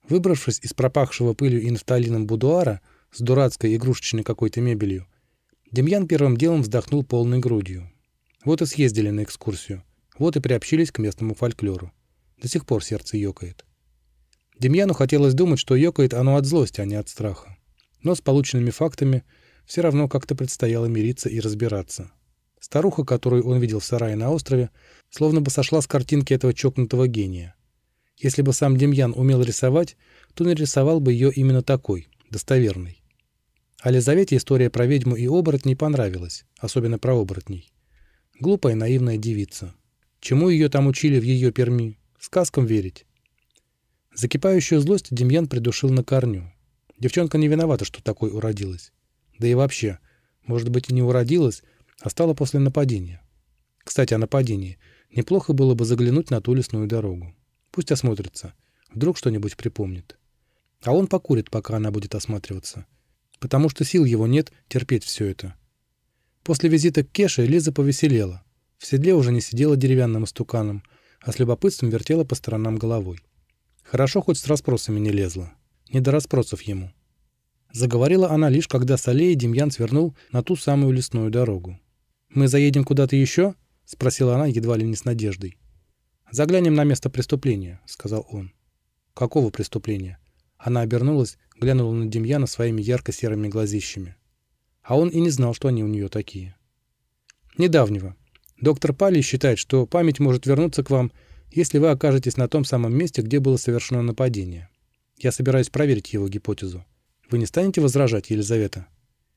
Выбравшись из пропахшего пылью и нафталином будуара с дурацкой игрушечной какой-то мебелью, Демьян первым делом вздохнул полной грудью. Вот и съездили на экскурсию, вот и приобщились к местному фольклору. До сих пор сердце ёкает. Демьяну хотелось думать, что ёкает оно от злости, а не от страха. Но с полученными фактами все равно как-то предстояло мириться и разбираться. Старуха, которую он видел в сарае на острове, словно бы сошла с картинки этого чокнутого гения. Если бы сам Демьян умел рисовать, то нарисовал бы ее именно такой, достоверной. А Лизавете история про ведьму и оборотней понравилась, особенно про оборотней. Глупая наивная девица. Чему ее там учили в ее Перми? Сказкам верить? Закипающую злость Демьян придушил на корню. Девчонка не виновата, что такой уродилась. Да и вообще, может быть, и не уродилась, а стала после нападения. Кстати, о нападении. Неплохо было бы заглянуть на ту лесную дорогу. Пусть осмотрится. Вдруг что-нибудь припомнит. А он покурит, пока она будет осматриваться. Потому что сил его нет терпеть все это. После визита к Кеше Лиза повеселела. В седле уже не сидела деревянным истуканом, а с любопытством вертела по сторонам головой. Хорошо, хоть с расспросами не лезла. Не до расспросов ему. Заговорила она лишь, когда с аллеи Демьян свернул на ту самую лесную дорогу. «Мы заедем куда-то еще?» — спросила она едва ли не с надеждой. «Заглянем на место преступления», — сказал он. «Какого преступления?» Она обернулась, глянула на Демьяна своими ярко-серыми глазищами. А он и не знал, что они у нее такие. «Недавнего. Доктор Палий считает, что память может вернуться к вам, если вы окажетесь на том самом месте, где было совершено нападение. Я собираюсь проверить его гипотезу. Вы не станете возражать, Елизавета?»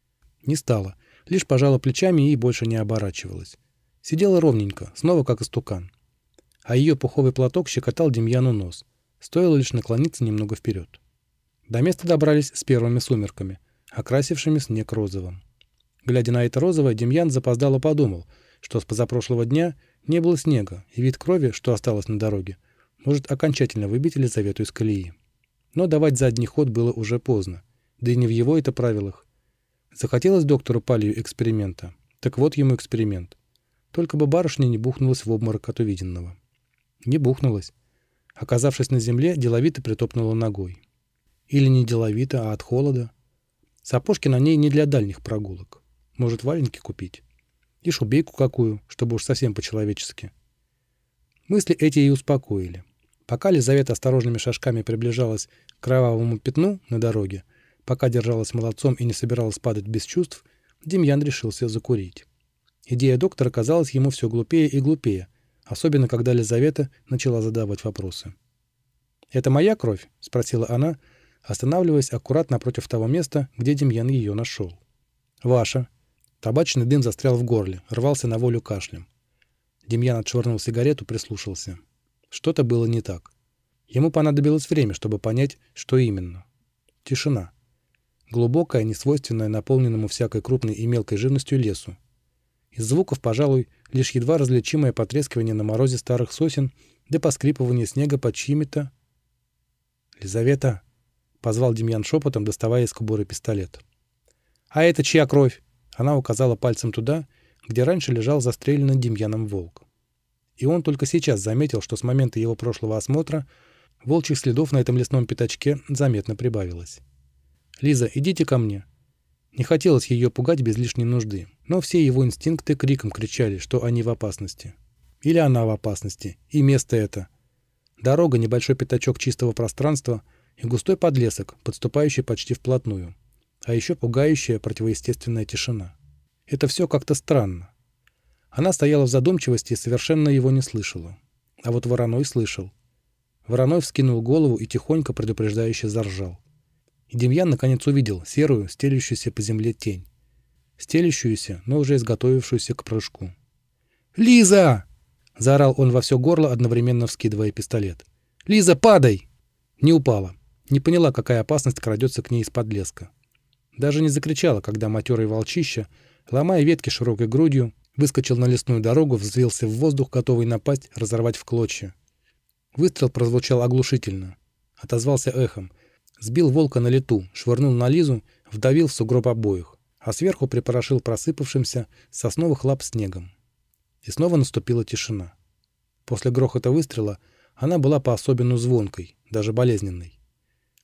Не стала, лишь пожала плечами и больше не оборачивалась. Сидела ровненько, снова как истукан. А ее пуховый платок щекотал Демьяну нос. Стоило лишь наклониться немного вперед. До места добрались с первыми сумерками, окрасившими снег розовым. Глядя на это розовое, Демьян запоздало подумал, что с позапрошлого дня не было снега, и вид крови, что осталось на дороге, может окончательно выбить Елизавету из колеи. Но давать задний ход было уже поздно, да и не в его это правилах. Захотелось доктору Палию эксперимента. Так вот ему эксперимент. Только бы барышня не бухнулась в обморок от увиденного. Не бухнулась. Оказавшись на земле, деловито притопнула ногой. Или не деловито, а от холода. Сапожки на ней не для дальних прогулок. Может, валенки купить? И шубейку какую, чтобы уж совсем по-человечески. Мысли эти и успокоили. Пока Лизавета осторожными шажками приближалась к кровавому пятну на дороге, пока держалась молодцом и не собиралась падать без чувств, Демьян решился закурить. Идея доктора казалась ему все глупее и глупее, особенно когда Лизавета начала задавать вопросы. «Это моя кровь?» — спросила она, останавливаясь аккурат напротив того места, где Демьян ее нашел. «Ваша». Табачный дым застрял в горле, рвался на волю кашлем. Демьян отшвырнул сигарету, прислушался. Что-то было не так. Ему понадобилось время, чтобы понять, что именно. Тишина. Глубокая, несвойственная наполненному всякой крупной и мелкой живностью лесу. Из звуков, пожалуй, лишь едва различимое потрескивание на морозе старых сосен да поскрипывание снега под чьими-то... «Лизавета!» — позвал Демьян шепотом, доставая из кобуры пистолет. «А это чья кровь?» Она указала пальцем туда, где раньше лежал застреленный Демьяном волк. И он только сейчас заметил, что с момента его прошлого осмотра волчьих следов на этом лесном пятачке заметно прибавилось. «Лиза, идите ко мне». Не хотелось ее пугать без лишней нужды, но все его инстинкты криком кричали, что они в опасности. Или она в опасности, и место это. Дорога, небольшой пятачок чистого пространства и густой подлесок, подступающий почти вплотную. А еще пугающая противоестественная тишина. Это все как-то странно. Она стояла в задумчивости и совершенно его не слышала. А вот Вороной слышал. Вороной вскинул голову и тихонько предупреждающе заржал. И Демьян наконец увидел серую, стелющуюся по земле тень. Стелющуюся, но уже изготовившуюся к прыжку. «Лиза!» — заорал он во все горло, одновременно вскидывая пистолет. «Лиза, падай!» Не упала. Не поняла, какая опасность крадется к ней из-под леска. Даже не закричала, когда матерый волчище, ломая ветки широкой грудью, выскочил на лесную дорогу, взвился в воздух, готовый напасть, разорвать в клочья. Выстрел прозвучал оглушительно. Отозвался эхом. Сбил волка на лету, швырнул на Лизу, вдавил в сугроб обоих, а сверху припорошил просыпавшимся с сосновых лап снегом. И снова наступила тишина. После грохота выстрела она была по-особенному звонкой, даже болезненной.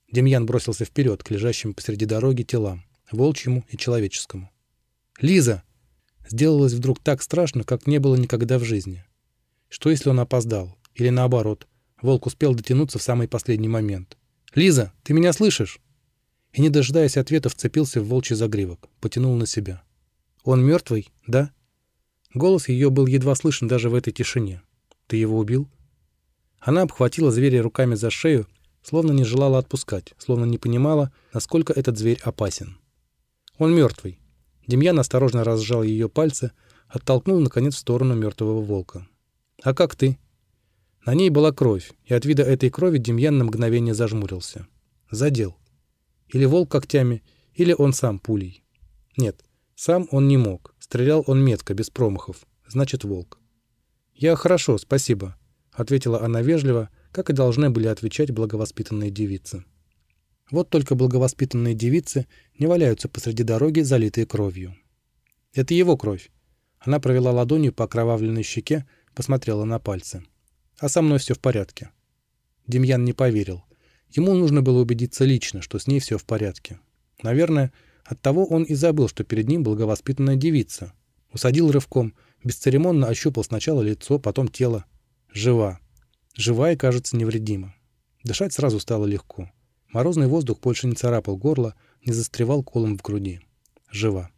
Демьян бросился вперед к лежащим посреди дороги телам, волчьему и человеческому. «Лиза!» Сделалось вдруг так страшно, как не было никогда в жизни. Что, если он опоздал? Или наоборот, волк успел дотянуться в самый последний момент. «Лиза, ты меня слышишь?» И, не дожидаясь ответа, вцепился в волчий загривок, потянул на себя. «Он мертвый, да?» Голос ее был едва слышен даже в этой тишине. «Ты его убил?» Она обхватила зверя руками за шею, словно не желала отпускать, словно не понимала, насколько этот зверь опасен. «Он мертвый». Демьян осторожно разжал ее пальцы, оттолкнул, наконец, в сторону мертвого волка. «А как ты?» На ней была кровь, и от вида этой крови Демьян на мгновение зажмурился. Задел. Или волк когтями, или он сам пулей. Нет, сам он не мог. Стрелял он метко, без промахов. Значит, волк. «Я хорошо, спасибо», — ответила она вежливо, как и должны были отвечать благовоспитанные девицы. Вот только благовоспитанные девицы не валяются посреди дороги, залитые кровью. Это его кровь. Она провела ладонью по окровавленной щеке, посмотрела на пальцы. А со мной все в порядке. Демьян не поверил. Ему нужно было убедиться лично, что с ней все в порядке. Наверное, оттого он и забыл, что перед ним благовоспитанная девица. Усадил рывком, бесцеремонно ощупал сначала лицо, потом тело. Жива. Жива и, кажется, невредима. Дышать сразу стало легко. Морозный воздух больше не царапал горло, не застревал колом в груди. Жива.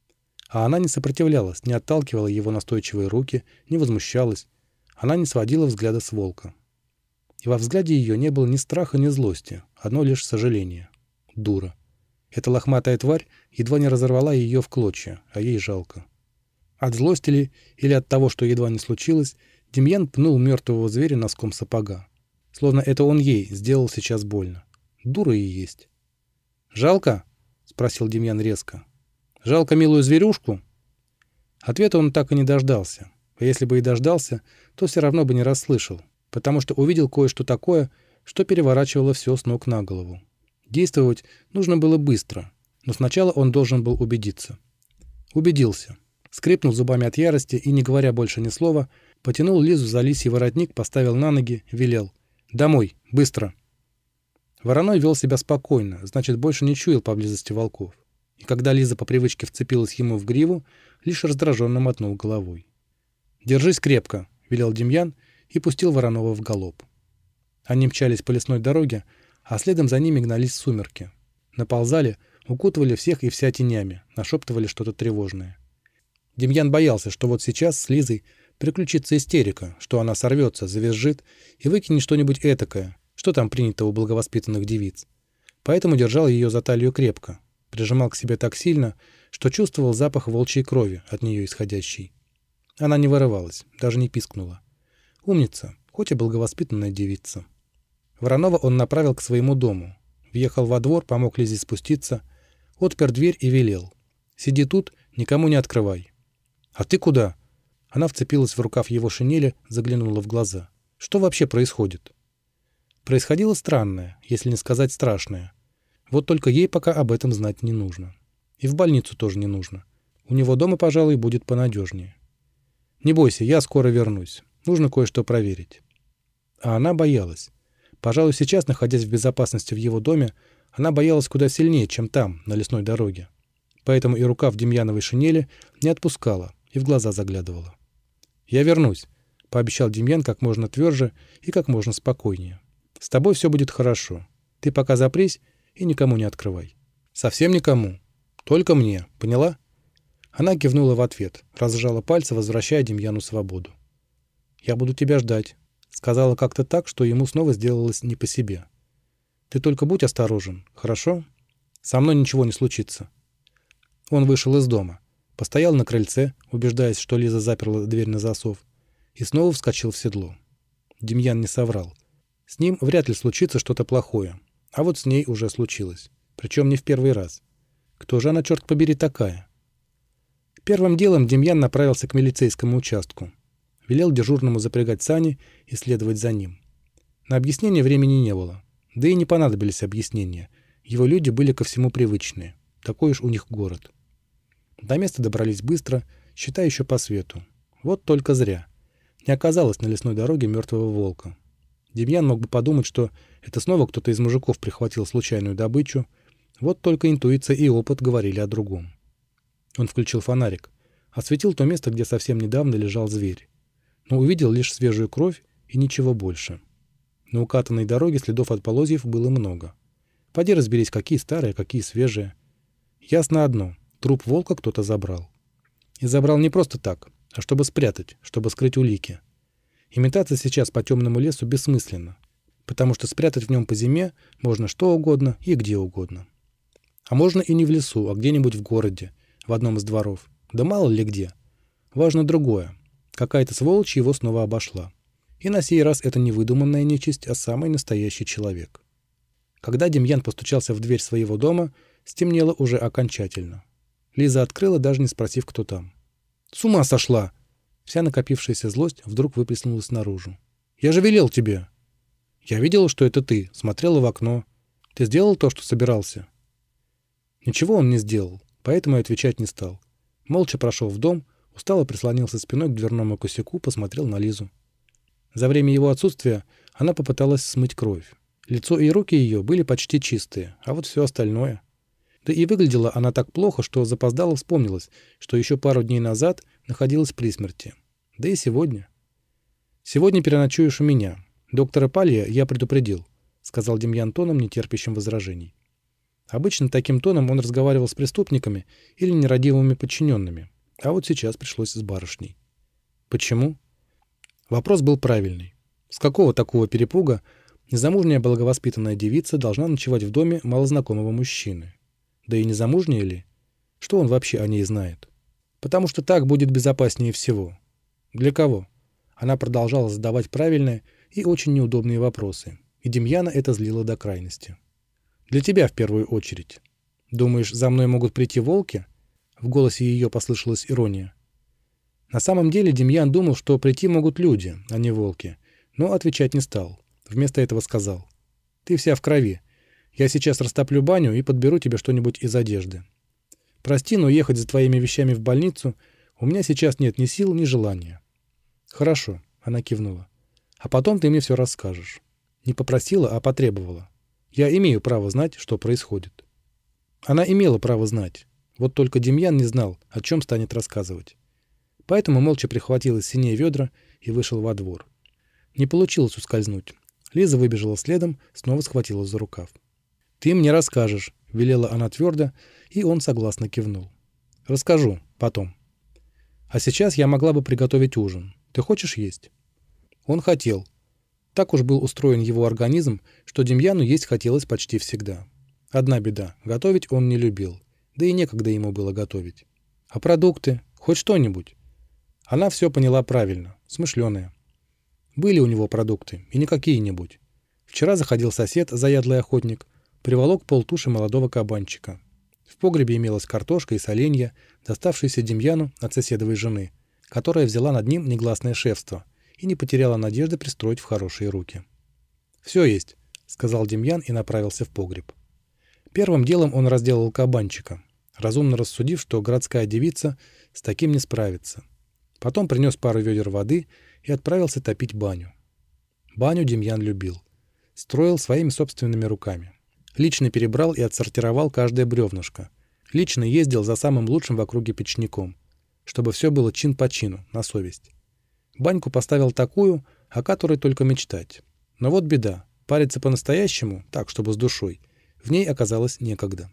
А она не сопротивлялась, не отталкивала его настойчивые руки, не возмущалась. Она не сводила взгляда с волка. И во взгляде ее не было ни страха, ни злости, одно лишь сожаление. Дура. Эта лохматая тварь едва не разорвала ее в клочья, а ей жалко. От злости ли, или от того, что едва не случилось, Демьян пнул мертвого зверя носком сапога. Словно это он ей сделал сейчас больно. Дура и есть. «Жалко?» — спросил Демьян резко. «Жалко милую зверюшку?» Ответа он так и не дождался. А если бы и дождался, то все равно бы не расслышал, потому что увидел кое-что такое, что переворачивало все с ног на голову. Действовать нужно было быстро, но сначала он должен был убедиться. Убедился. Скрипнул зубами от ярости и, не говоря больше ни слова, потянул Лизу за лисий воротник, поставил на ноги, велел: «Домой! Быстро!» Вороной вел себя спокойно, значит, больше не чуял поблизости волков. И когда Лиза по привычке вцепилась ему в гриву, лишь раздраженно мотнул головой. «Держись крепко!» — велел Демьян и пустил Воронова в галоп. Они мчались по лесной дороге, а следом за ними гнались сумерки. Наползали, укутывали всех и вся тенями, нашептывали что-то тревожное. Демьян боялся, что вот сейчас с Лизой приключится истерика, что она сорвется, завизжит и выкинет что-нибудь этакое, что там принято у благовоспитанных девиц. Поэтому держал ее за талию крепко, прижимал к себе так сильно, что чувствовал запах волчьей крови от нее исходящей. Она не вырывалась, даже не пискнула. Умница, хоть и благовоспитанная девица. Воронова он направил к своему дому. Въехал во двор, помог Лизе спуститься, отпер дверь и велел: «Сиди тут, никому не открывай». «А ты куда?» Она вцепилась в рукав его шинели, заглянула в глаза. «Что вообще происходит?» Происходило странное, если не сказать страшное. Вот только ей пока об этом знать не нужно. И в больницу тоже не нужно. У него дома, пожалуй, будет понадежнее. «Не бойся, я скоро вернусь. Нужно кое-что проверить». А она боялась. Пожалуй, сейчас, находясь в безопасности в его доме, она боялась куда сильнее, чем там, на лесной дороге. Поэтому и рукав Демьяновой шинели не отпускала и в глаза заглядывала. «Я вернусь», — пообещал Демьян как можно тверже и как можно спокойнее. «С тобой все будет хорошо. Ты пока запрись и никому не открывай». «Совсем никому. Только мне. Поняла?» Она кивнула в ответ, разжала пальцы, возвращая Демьяну свободу. «Я буду тебя ждать», — сказала как-то так, что ему снова сделалось не по себе. «Ты только будь осторожен, хорошо? Со мной ничего не случится». Он вышел из дома, постоял на крыльце, убеждаясь, что Лиза заперла дверь на засов, и снова вскочил в седло. Демьян не соврал. С ним вряд ли случится что-то плохое, а вот с ней уже случилось, причем не в первый раз. Кто же она, черт побери, такая? Первым делом Демьян направился к милицейскому участку. Велел дежурному запрягать сани и следовать за ним. На объяснение времени не было. Да и не понадобились объяснения. Его люди были ко всему привычные. Такой уж у них город. До места добрались быстро, считай еще по свету. Вот только зря. Не оказалось на лесной дороге мертвого волка. Демьян мог бы подумать, что это снова кто-то из мужиков прихватил случайную добычу. Вот только интуиция и опыт говорили о другом. Он включил фонарик, осветил то место, где совсем недавно лежал зверь, но увидел лишь свежую кровь и ничего больше. На укатанной дороге следов от полозьев было много. Поди разберись, какие старые, какие свежие. Ясно одно — труп волка кто-то забрал. И забрал не просто так, а чтобы спрятать, чтобы скрыть улики. Имитация сейчас по темному лесу бессмысленна, потому что спрятать в нем по зиме можно что угодно и где угодно. А можно и не в лесу, а где-нибудь в городе, в одном из дворов. Да мало ли где. Важно другое. Какая-то сволочь его снова обошла. И на сей раз это не выдуманная нечисть, а самый настоящий человек. Когда Демьян постучался в дверь своего дома, стемнело уже окончательно. Лиза открыла, даже не спросив, кто там. «С ума сошла!» Вся накопившаяся злость вдруг выплеснулась наружу. «Я же велел тебе!» «Я видела, что это ты, смотрела в окно. Ты сделал то, что собирался?» Ничего он не сделал, поэтому и отвечать не стал. Молча прошел в дом, устало прислонился спиной к дверному косяку, посмотрел на Лизу. За время его отсутствия она попыталась смыть кровь. Лицо и руки ее были почти чистые, а вот все остальное... Да и выглядела она так плохо, что запоздало вспомнилось, что еще пару дней назад находилась при смерти. Да и сегодня. «Сегодня переночуешь у меня. Доктора Палья я предупредил», — сказал Демьян тоном, не терпящим возражений. Обычно таким тоном он разговаривал с преступниками или нерадивыми подчиненными, а вот сейчас пришлось с барышней. Почему? Вопрос был правильный. С какого такого перепуга незамужняя благовоспитанная девица должна ночевать в доме малознакомого мужчины? Да и незамужняя ли? Что он вообще о ней знает? Потому что так будет безопаснее всего. Для кого? Она продолжала задавать правильные и очень неудобные вопросы, и Демьяна это злило до крайности. Для тебя в первую очередь. Думаешь, за мной могут прийти волки? В голосе ее послышалась ирония. На самом деле Демьян думал, что прийти могут люди, а не волки, но отвечать не стал. Вместо этого сказал: «Ты вся в крови. Я сейчас растоплю баню и подберу тебе что-нибудь из одежды. Прости, но ехать за твоими вещами в больницу у меня сейчас нет ни сил, ни желания». «Хорошо», — она кивнула. «А потом ты мне все расскажешь». Не попросила, а потребовала. Я имею право знать, что происходит. Она имела право знать. Вот только Демьян не знал, о чем станет рассказывать. Поэтому молча прихватил из синей ведра и вышел во двор. Не получилось ускользнуть. Лиза выбежала следом, снова схватила за рукав. «Ты мне расскажешь», — велела она твердо, и он согласно кивнул. «Расскажу. Потом. А сейчас я могла бы приготовить ужин. Ты хочешь есть?» Он хотел. Так уж был устроен его организм, что Демьяну есть хотелось почти всегда. Одна беда — готовить он не любил. Да и некогда ему было готовить. А продукты? Хоть что-нибудь? Она все поняла правильно, смышленая. Были у него продукты, и не какие-нибудь. Вчера заходил сосед, заядлый охотник, приволок полтуши молодого кабанчика. В погребе имелась картошка и соленья, доставшиеся Демьяну от соседовой жены, которая взяла над ним негласное шефство и не потеряла надежды пристроить в хорошие руки. «Все есть», — сказал Демьян и направился в погреб. Первым делом он разделал кабанчика, разумно рассудив, что городская девица с таким не справится. Потом принес пару ведер воды и отправился топить баню. Баню Демьян любил. Строил своими собственными руками. Лично перебрал и отсортировал каждое бревнышко. Лично ездил за самым лучшим в округе печником, чтобы все было чин по чину, на совесть. Баньку поставил такую, о которой только мечтать. Но вот беда. Париться по-настоящему, так, чтобы с душой, в ней оказалось некогда.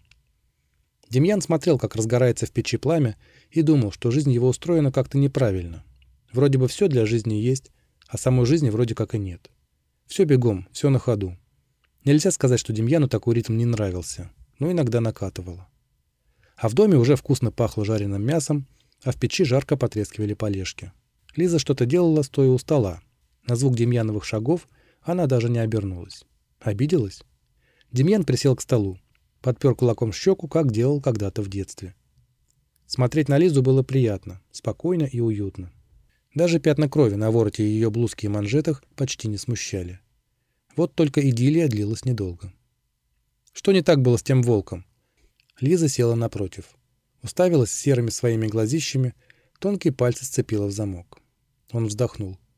Демьян смотрел, как разгорается в печи пламя, и думал, что жизнь его устроена как-то неправильно. Вроде бы все для жизни есть, а самой жизни вроде как и нет. Все бегом, все на ходу. Нельзя сказать, что Демьяну такой ритм не нравился, но иногда накатывало. А в доме уже вкусно пахло жареным мясом, а в печи жарко потрескивали полежки. Лиза что-то делала, стоя у стола. На звук Демьяновых шагов она даже не обернулась. Обиделась? Демьян присел к столу, подпер кулаком щеку, как делал когда-то в детстве. Смотреть на Лизу было приятно, спокойно и уютно. Даже пятна крови на вороте ее блузки и манжетах почти не смущали. Вот только идиллия длилась недолго. Что не так было с тем волком? Лиза села напротив. Уставилась серыми своими глазищами, тонкие пальцы сцепила в замок. Он вздохнул.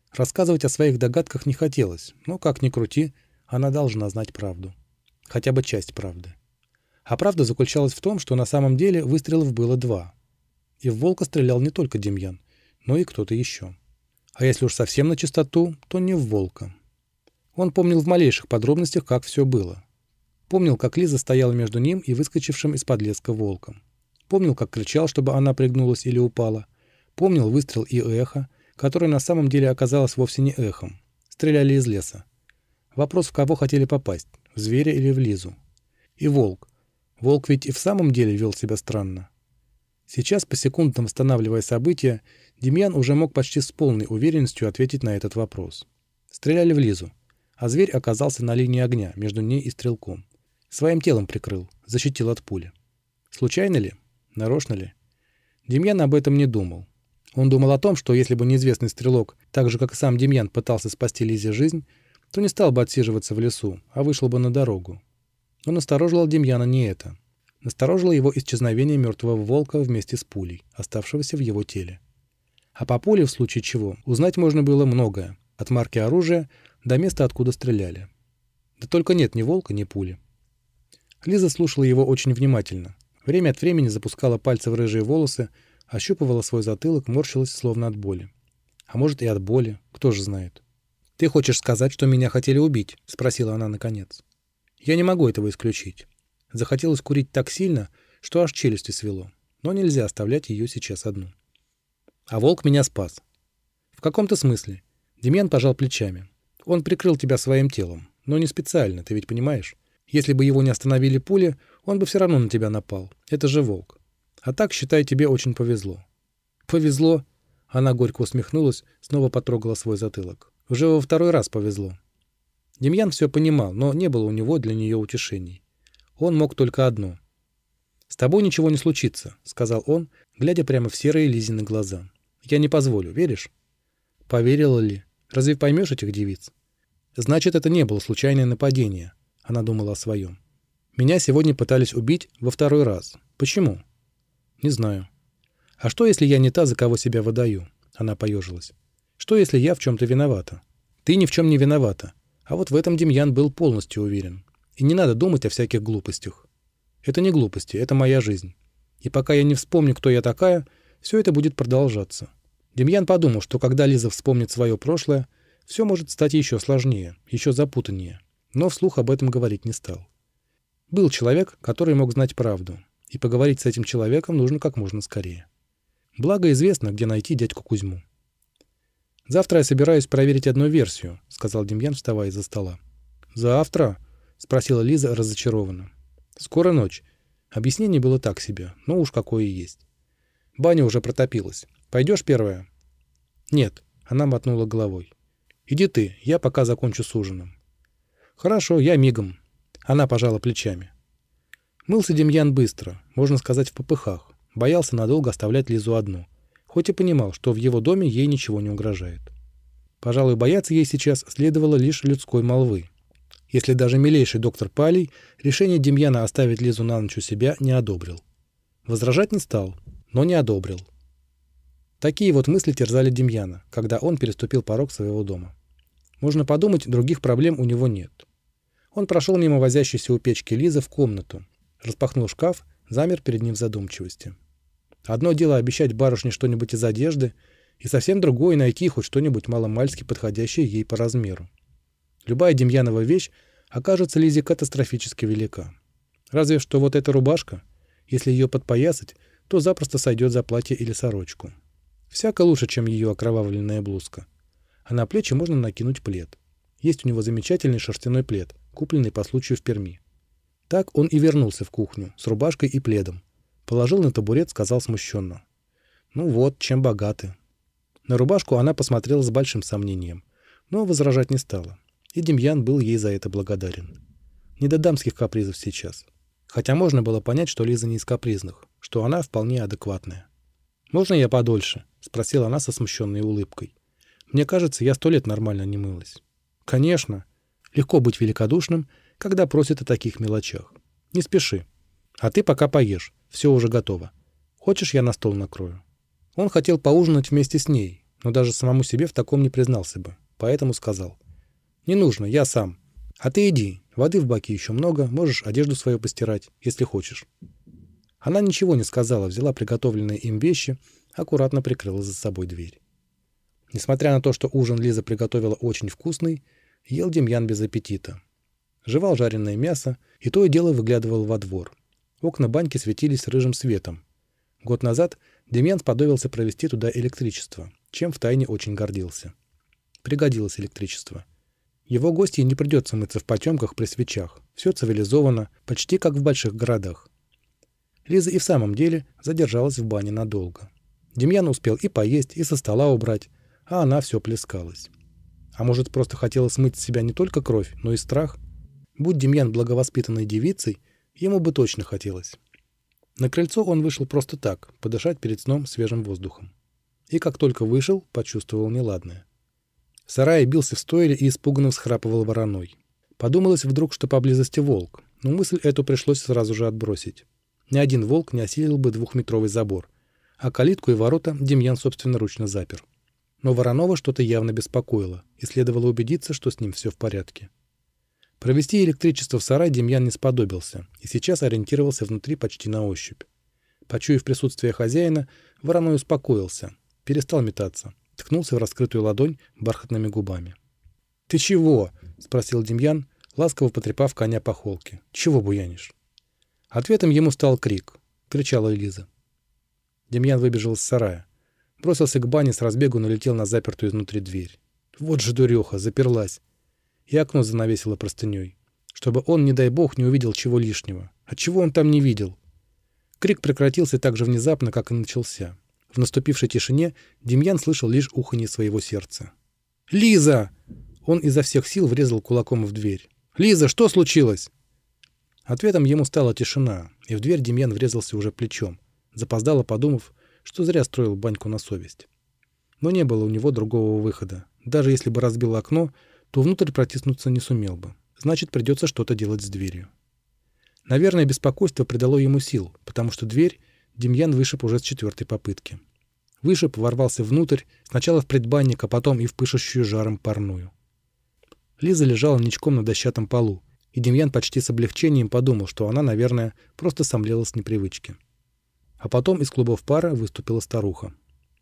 Рассказывать о своих догадках не хотелось, но, как ни крути, она должна знать правду. Хотя бы часть правды. А правда заключалась в том, что на самом деле выстрелов было 2. И в волка стрелял не только Демьян, но и кто-то еще. А если уж совсем на чистоту, то не в волка. Он помнил в малейших подробностях, как все было. Помнил, как Лиза стояла между ним и выскочившим из-под леска волком. Помнил, как кричал, чтобы она пригнулась или упала. Помнил выстрел и эхо, которое на самом деле оказалось вовсе не эхом. Стреляли из леса. Вопрос, в кого хотели попасть, в зверя или в Лизу. И волк. Волк ведь и в самом деле вел себя странно. Сейчас, по секундам останавливая события, Демьян уже мог почти с полной уверенностью ответить на этот вопрос. Стреляли в Лизу, а зверь оказался на линии огня между ней и стрелком. Своим телом прикрыл, защитил от пули. Случайно ли? Нарочно ли? Демьян об этом не думал. Он думал о том, что если бы неизвестный стрелок, так же, как и сам Демьян, пытался спасти Лизе жизнь, то не стал бы отсиживаться в лесу, а вышел бы на дорогу. Но насторожило Демьяна не это. Насторожило его исчезновение мертвого волка вместе с пулей, оставшегося в его теле. А по пуле, в случае чего, узнать можно было многое, от марки оружия до места, откуда стреляли. Да только нет ни волка, ни пули. Лиза слушала его очень внимательно. Время от времени запускала пальцы в рыжие волосы, ощупывала свой затылок, морщилась словно от боли. А может и от боли, кто же знает. «Ты хочешь сказать, что меня хотели убить?» — спросила она наконец. «Я не могу этого исключить. Захотелось курить так сильно, что аж челюсти свело. Но нельзя оставлять ее сейчас одну. А волк меня спас. В каком-то смысле. Демьян пожал плечами. Он прикрыл тебя своим телом. Но не специально, ты ведь понимаешь? Если бы его не остановили пули, он бы все равно на тебя напал. Это же волк. А так, считай, тебе очень повезло». «Повезло?» Она горько усмехнулась, снова потрогала свой затылок. «Уже во второй раз повезло». Демьян все понимал, но не было у него для нее утешений. Он мог только одно. «С тобой ничего не случится», — сказал он, глядя прямо в серые Лизины глаза. «Я не позволю, веришь?» Поверила ли? Разве поймешь этих девиц? Значит, это не было случайное нападение. Она думала о своем. Меня сегодня пытались убить во второй раз. Почему? Не знаю. А что, если я не та, за кого себя выдаю? Она поежилась. Что, если я в чем-то виновата? Ты ни в чем не виновата. А вот в этом Демьян был полностью уверен. И не надо думать о всяких глупостях. Это не глупости, это моя жизнь. И пока я не вспомню, кто я такая, все это будет продолжаться. Демьян подумал, что когда Лиза вспомнит свое прошлое, все может стать еще сложнее, еще запутаннее. Но вслух об этом говорить не стал. Был человек, который мог знать правду. И поговорить с этим человеком нужно как можно скорее. Благо известно, где найти дядьку Кузьму. «Завтра я собираюсь проверить одну версию», — сказал Демьян, вставая из-за стола. «Завтра?» — спросила Лиза разочарованно. «Скоро ночь. Объяснение было так себе, но уж какое и есть. Баня уже протопилась. Пойдешь первая?» «Нет», — она мотнула головой. «Иди ты, я пока закончу с ужином». «Хорошо, я мигом». Она пожала плечами. Мылся Демьян быстро, можно сказать, в попыхах. Боялся надолго оставлять Лизу одну. Хоть и понимал, что в его доме ей ничего не угрожает. Пожалуй, бояться ей сейчас следовало лишь людской молвы. Если даже милейший доктор Палий решение Демьяна оставить Лизу на ночь у себя не одобрил. Возражать не стал, но не одобрил. Такие вот мысли терзали Демьяна, когда он переступил порог своего дома. Можно подумать, других проблем у него нет. Он прошел мимо возящейся у печки Лизы в комнату, распахнул шкаф, замер перед ним в задумчивости. Одно дело обещать барышне что-нибудь из одежды, и совсем другое найти хоть что-нибудь маломальски подходящее ей по размеру. Любая Демьянова вещь окажется Лизе катастрофически велика. Разве что вот эта рубашка, если ее подпоясать, то запросто сойдет за платье или сорочку. Всяко лучше, чем ее окровавленная блузка. А на плечи можно накинуть плед. Есть у него замечательный шерстяной плед, купленный по случаю в Перми. Так он и вернулся в кухню с рубашкой и пледом. Положил на табурет, сказал смущенно. «Ну вот, чем богаты». На рубашку она посмотрела с большим сомнением, но возражать не стала. И Демьян был ей за это благодарен. Не до дамских капризов сейчас. Хотя можно было понять, что Лиза не из капризных, что она вполне адекватная. «Можно я подольше?» — спросила она со смущенной улыбкой. «Мне кажется, я 100 лет нормально не мылась». «Конечно. Легко быть великодушным, когда просят о таких мелочах. Не спеши. А ты пока поешь. Все уже готово. Хочешь, я на стол накрою?» Он хотел поужинать вместе с ней, но даже самому себе в таком не признался бы, поэтому сказал: «Не нужно, я сам. А ты иди, воды в баке еще много, можешь одежду свою постирать, если хочешь». Она ничего не сказала, взяла приготовленные им вещи, аккуратно прикрыла за собой дверь. Несмотря на то, что ужин Лиза приготовила очень вкусный, ел Демьян без аппетита. Жевал жареное мясо и то и дело выглядывал во двор. Окна баньки светились рыжим светом. Год назад Демьян сподобился провести туда электричество, чем втайне очень гордился. Пригодилось электричество. Его гостье не придется мыться в потемках при свечах. Все цивилизовано, почти как в больших городах. Лиза и в самом деле задержалась в бане надолго. Демьян успел и поесть, и со стола убрать, а она все плескалась. А может, просто хотела смыть с себя не только кровь, но и страх? Будь Демьян благовоспитанной девицей, ему бы точно хотелось. На крыльцо он вышел просто так, подышать перед сном свежим воздухом. И как только вышел, почувствовал неладное. В сарае бился в стойле и испуганно всхрапывал вороной. Подумалось вдруг, что поблизости волк, но мысль эту пришлось сразу же отбросить. Ни один волк не осилил бы 2-метровый забор, а калитку и ворота Демьян собственноручно запер. Но Воронова что-то явно беспокоило, и следовало убедиться, что с ним все в порядке. Провести электричество в сарай Демьян не сподобился, и сейчас ориентировался внутри почти на ощупь. Почуяв присутствие хозяина, Вороной успокоился, перестал метаться, ткнулся в раскрытую ладонь бархатными губами. «Ты чего?» — спросил Демьян, ласково потрепав коня по холке. «Чего буянишь?» Ответом ему стал крик. Кричала Элиза. Демьян выбежал из сарая. Бросился к бане, с разбегу налетел на запертую изнутри дверь. Вот же дуреха, заперлась. И окно занавесило простыней, чтобы он, не дай бог, не увидел чего лишнего. А чего он там не видел? Крик прекратился так же внезапно, как и начался. В наступившей тишине Демьян слышал лишь уханье своего сердца. «Лиза!» Он изо всех сил врезал кулаком в дверь. «Лиза, что случилось?» Ответом ему стала тишина, и в дверь Демьян врезался уже плечом, запоздало подумав, что зря строил баньку на совесть. Но не было у него другого выхода. Даже если бы разбил окно, то внутрь протиснуться не сумел бы. Значит, придется что-то делать с дверью. Наверное, беспокойство придало ему сил, потому что дверь Демьян вышиб уже с 4-й попытки. Вышиб, ворвался внутрь, сначала в предбанник, а потом и в пышущую жаром парную. Лиза лежала ничком на дощатом полу, и Демьян почти с облегчением подумал, что она, наверное, просто сомлела с непривычки. А потом из клубов пара выступила старуха.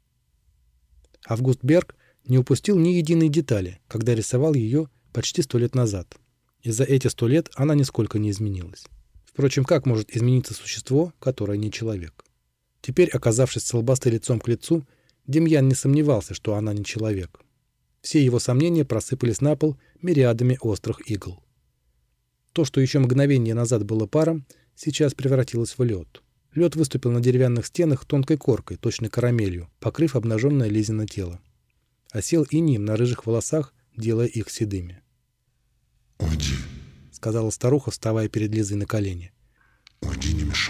Август Берг не упустил ни единой детали, когда рисовал ее почти 100 лет назад. И за эти 100 лет она нисколько не изменилась. Впрочем, как может измениться существо, которое не человек? Теперь, оказавшись с лбастой лицом к лицу, Демьян не сомневался, что она не человек. Все его сомнения просыпались на пол мириадами острых игл. То, что еще мгновение назад было паром, сейчас превратилось в лед. Лед выступил на деревянных стенах тонкой коркой, точно карамелью, покрыв обнаженное Лизино тело. Осел инеем на рыжих волосах, делая их седыми. «Уйди», — сказала старуха, вставая перед Лизой на колени. «Уйди, не мешай».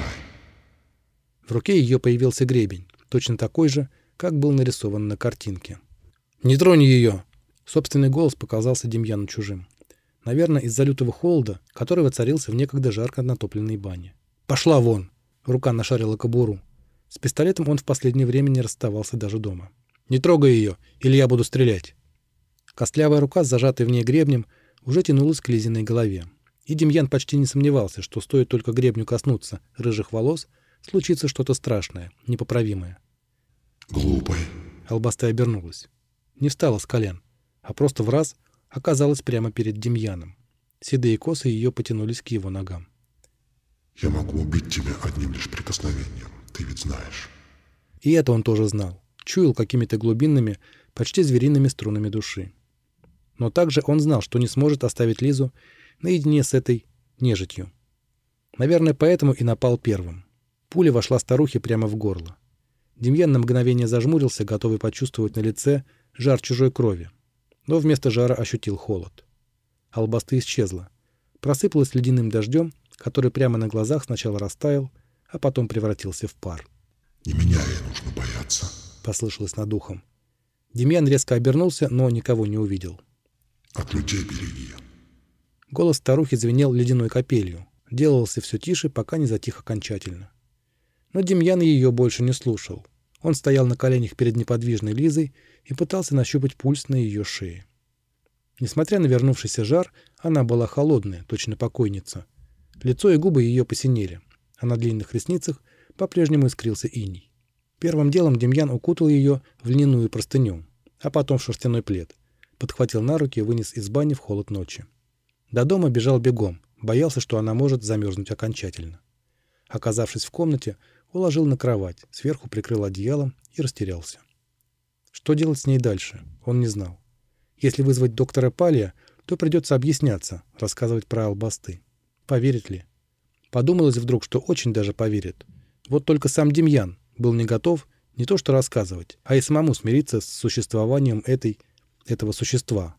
В руке ее появился гребень, точно такой же, как был нарисован на картинке. «Не тронь ее!» Собственный голос показался Демьяну чужим. Наверное, из-за лютого холода, который воцарился в некогда жарко натопленной бане. «Пошла вон!» Рука нашарила кобуру. С пистолетом он в последнее время не расставался даже дома. «Не трогай ее, или я буду стрелять!» Костлявая рука, с зажатой в ней гребнем, уже тянулась к Лизиной голове. И Демьян почти не сомневался, что стоит только гребню коснуться рыжих волос, случится что-то страшное, непоправимое. «Глупый!» Албастая обернулась. Не встала с колен, а просто в раз оказалась прямо перед Демьяном. Седые косы ее потянулись к его ногам. «Я могу убить тебя одним лишь прикосновением, ты ведь знаешь». И это он тоже знал. Чуял какими-то глубинными, почти звериными струнами души. Но также он знал, что не сможет оставить Лизу наедине с этой нежитью. Наверное, поэтому и напал первым. Пуля вошла старухе прямо в горло. Демьян на мгновение зажмурился, готовый почувствовать на лице жар чужой крови. Но вместо жара ощутил холод. Албаста исчезла. Просыпалась ледяным дождем, который прямо на глазах сначала растаял, а потом превратился в пар. «Не меня ей нужно бояться», — послышалось над ухом. Демьян резко обернулся, но никого не увидел. «От людей береги». Голос старухи звенел ледяной капелью, делался все тише, пока не затих окончательно. Но Демьян ее больше не слушал. Он стоял на коленях перед неподвижной Лизой и пытался нащупать пульс на ее шее. Несмотря на вернувшийся жар, она была холодная, точно покойница. Лицо и губы ее посинели, а на длинных ресницах по-прежнему искрился иней. Первым делом Демьян укутал ее в льняную простыню, а потом в шерстяной плед, подхватил на руки и вынес из бани в холод ночи. До дома бежал бегом, боялся, что она может замерзнуть окончательно. Оказавшись в комнате, уложил на кровать, сверху прикрыл одеялом и растерялся. Что делать с ней дальше, он не знал. Если вызвать доктора Палия, то придется объясняться, рассказывать про албасты. Поверит ли? Подумалось вдруг, что очень даже поверит. Вот только сам Демьян был не готов не то что рассказывать, а и самому смириться с существованием этого существа.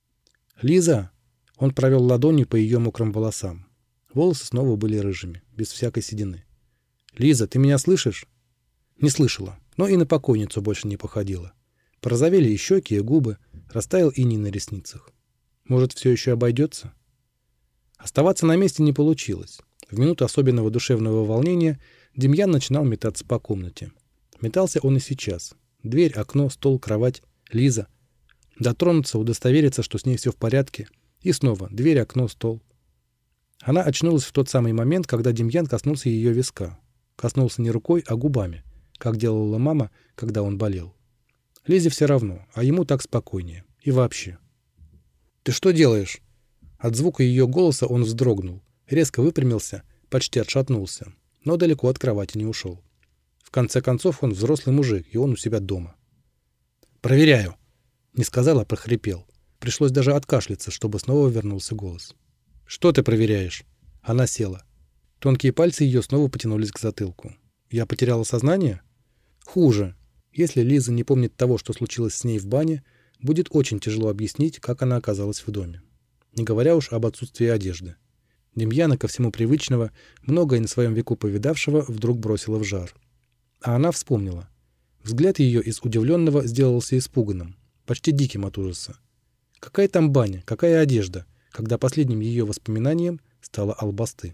«Лиза!» Он провел ладонью по ее мокрым волосам. Волосы снова были рыжими, без всякой седины. «Лиза, ты меня слышишь?» Не слышала, но и на покойницу больше не походила. Порозовели и щеки, и губы, растаял иней на ресницах. Может, все еще обойдется? Оставаться на месте не получилось. В минуту особенного душевного волнения Демьян начинал метаться по комнате. Метался он и сейчас. Дверь, окно, стол, кровать, Лиза. Дотронуться, удостовериться, что с ней все в порядке. И снова дверь, окно, стол. Она очнулась в тот самый момент, когда Демьян коснулся ее виска. Коснулся не рукой, а губами, как делала мама, когда он болел. Лизе все равно, а ему так спокойнее. И вообще. «Ты что делаешь?» От звука ее голоса он вздрогнул, резко выпрямился, почти отшатнулся, но далеко от кровати не ушел. В конце концов, он взрослый мужик, и он у себя дома. «Проверяю!» Не сказал, а прохрипел. Пришлось даже откашляться, чтобы снова вернулся голос. «Что ты проверяешь?» Она села. Тонкие пальцы ее снова потянулись к затылку. «Я потеряла сознание?» «Хуже. Если Лиза не помнит того, что случилось с ней в бане, будет очень тяжело объяснить, как она оказалась в доме. Не говоря уж об отсутствии одежды. Демьяна, ко всему привычного, многое на своем веку повидавшего, вдруг бросила в жар. А она вспомнила. Взгляд ее из удивленного сделался испуганным, почти диким от ужаса. Какая там баня, какая одежда, когда последним ее воспоминанием стала албасты.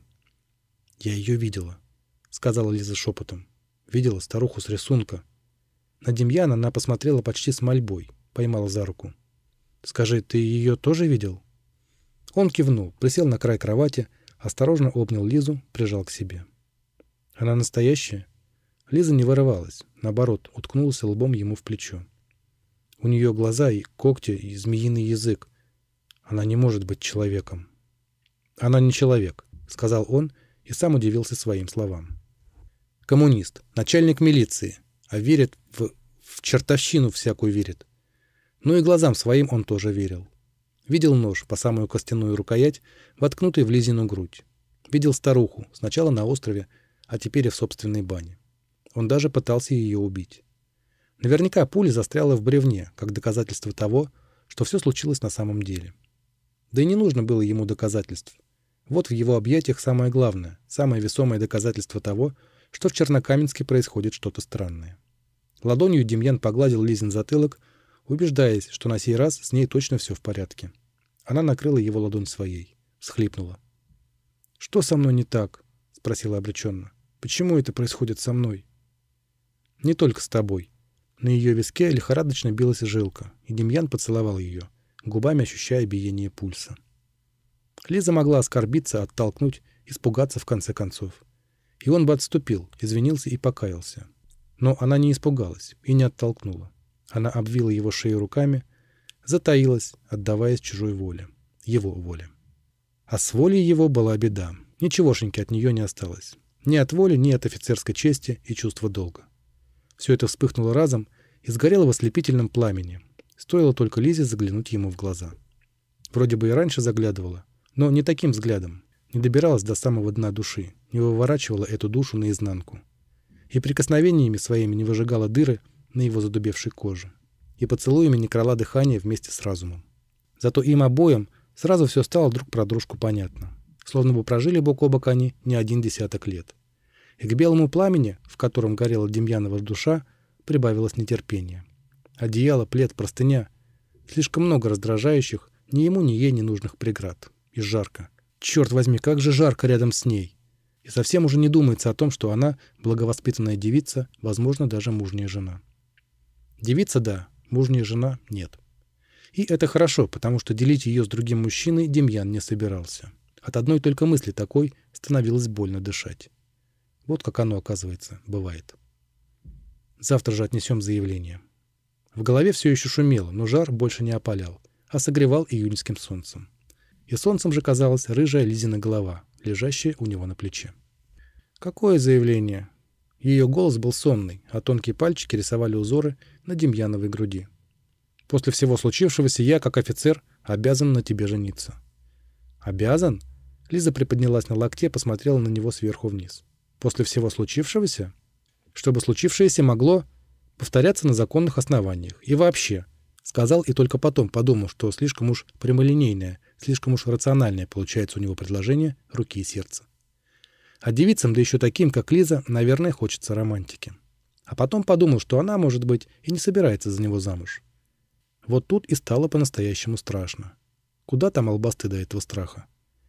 «Я ее видела», — сказала Лиза шепотом. «Видела старуху с рисунка». На Демьяна она посмотрела почти с мольбой, поймала за руку. «Скажи, ты ее тоже видел?» Он кивнул, присел на край кровати, осторожно обнял Лизу, прижал к себе. «Она настоящая?» Лиза не вырывалась, наоборот, уткнулась лбом ему в плечо. У нее глаза и когти, и змеиный язык. Она не может быть человеком. «Она не человек», — сказал он и сам удивился своим словам. «Коммунист, начальник милиции, а верит в чертовщину всякую верит». Ну и глазам своим он тоже верил. Видел нож по самую костяную рукоять, воткнутый в Лизину грудь. Видел старуху, сначала на острове, а теперь и в собственной бане. Он даже пытался ее убить. Наверняка пуля застряла в бревне, как доказательство того, что все случилось на самом деле. Да и не нужно было ему доказательств. Вот в его объятиях самое главное, самое весомое доказательство того, что в Чернокаменске происходит что-то странное. Ладонью Демьян погладил Лизин затылок, убеждаясь, что на сей раз с ней точно все в порядке. Она накрыла его ладонь своей, всхлипнула. «Что со мной не так?» — спросила обреченно. «Почему это происходит со мной?» «Не только с тобой». На ее виске лихорадочно билась жилка, и Демьян поцеловал ее, губами ощущая биение пульса. Лиза могла оскорбиться, оттолкнуть, испугаться в конце концов. И он бы отступил, извинился и покаялся. Но она не испугалась и не оттолкнула. Она обвила его шею руками, затаилась, отдаваясь чужой воле, его воле. А с волей его была беда. Ничегошеньки от нее не осталось. Ни от воли, ни от офицерской чести и чувства долга. Все это вспыхнуло разом и сгорело в ослепительном пламени. Стоило только Лизе заглянуть ему в глаза. Вроде бы и раньше заглядывала, но не таким взглядом. Не добиралась до самого дна души, не выворачивала эту душу наизнанку. И прикосновениями своими не выжигала дыры на его задубевшей коже. И поцелуями не крала дыхание вместе с разумом. Зато им обоим сразу все стало друг про дружку понятно. Словно бы прожили бок о бок они не 10 лет. И к белому пламени, в котором горела Демьянова душа, прибавилось нетерпение. Одеяло, плед, простыня. Слишком много раздражающих ни ему, ни ей ненужных преград. И жарко. Черт возьми, как же жарко рядом с ней. И совсем уже не думается о том, что она благовоспитанная девица, возможно, даже мужняя жена. Девица – да, мужняя жена – нет. И это хорошо, потому что делить ее с другим мужчиной Демьян не собирался. От одной только мысли такой становилось больно дышать. Вот как оно, оказывается, бывает. Завтра же отнесем заявление. В голове все еще шумело, но жар больше не опалял, а согревал июньским солнцем. И солнцем же казалась рыжая Лизина голова, лежащая у него на плече. «Какое заявление?» Ее голос был сонный, а тонкие пальчики рисовали узоры на Демьяновой груди. «После всего случившегося я, как офицер, обязан на тебе жениться». «Обязан?» Лиза приподнялась на локте, посмотрела на него сверху вниз. «После всего случившегося?» «Чтобы случившееся могло повторяться на законных основаниях. И вообще», — сказал и только потом подумал, что слишком уж прямолинейное, слишком уж рациональное получается у него предложение руки и сердца. А девицам, да еще таким, как Лиза, наверное, хочется романтики. А потом подумал, что она, может быть, и не собирается за него замуж. Вот тут и стало по-настоящему страшно. Куда там албасты до этого страха?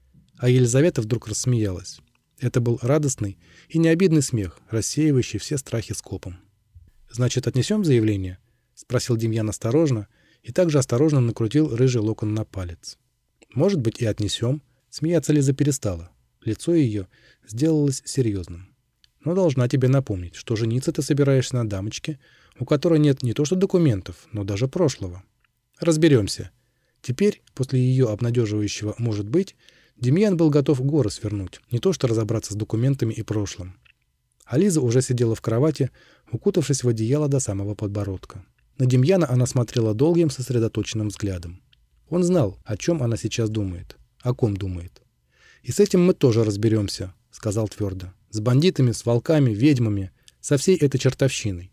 А Елизавета вдруг рассмеялась. Это был радостный и необидный смех, рассеивающий все страхи скопом. «Значит, отнесем заявление?» — спросил Демьян осторожно и также осторожно накрутил рыжий локон на палец. «Может быть, и отнесем». Смеяться Лиза перестала. Лицо ее сделалось серьезным. «Но должна тебе напомнить, что жениться ты собираешься на дамочке, у которой нет не то что документов, но даже прошлого. Разберемся». Теперь, после ее обнадеживающего «может быть», Демьян был готов горы свернуть, не то что разобраться с документами и прошлым. А Лиза уже сидела в кровати, укутавшись в одеяло до самого подбородка. На Демьяна она смотрела долгим, сосредоточенным взглядом. Он знал, о чем она сейчас думает, о ком думает. «И с этим мы тоже разберемся», — сказал твердо. «С бандитами, с волками, ведьмами, со всей этой чертовщиной».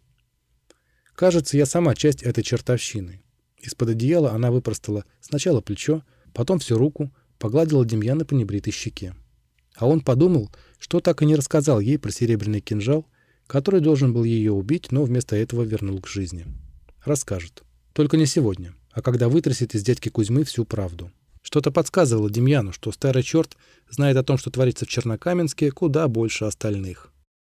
Кажется, я сама часть этой чертовщины. Из-под одеяла она выпростала сначала плечо, потом всю руку, погладила Демьяна по небритой щеке. А он подумал, что так и не рассказал ей про серебряный кинжал, который должен был ее убить, но вместо этого вернул к жизни. Расскажет. Только не сегодня, а когда вытрясет из дядьки Кузьмы всю правду. Что-то подсказывало Демьяну, что старый черт знает о том, что творится в Чернокаменске, куда больше остальных.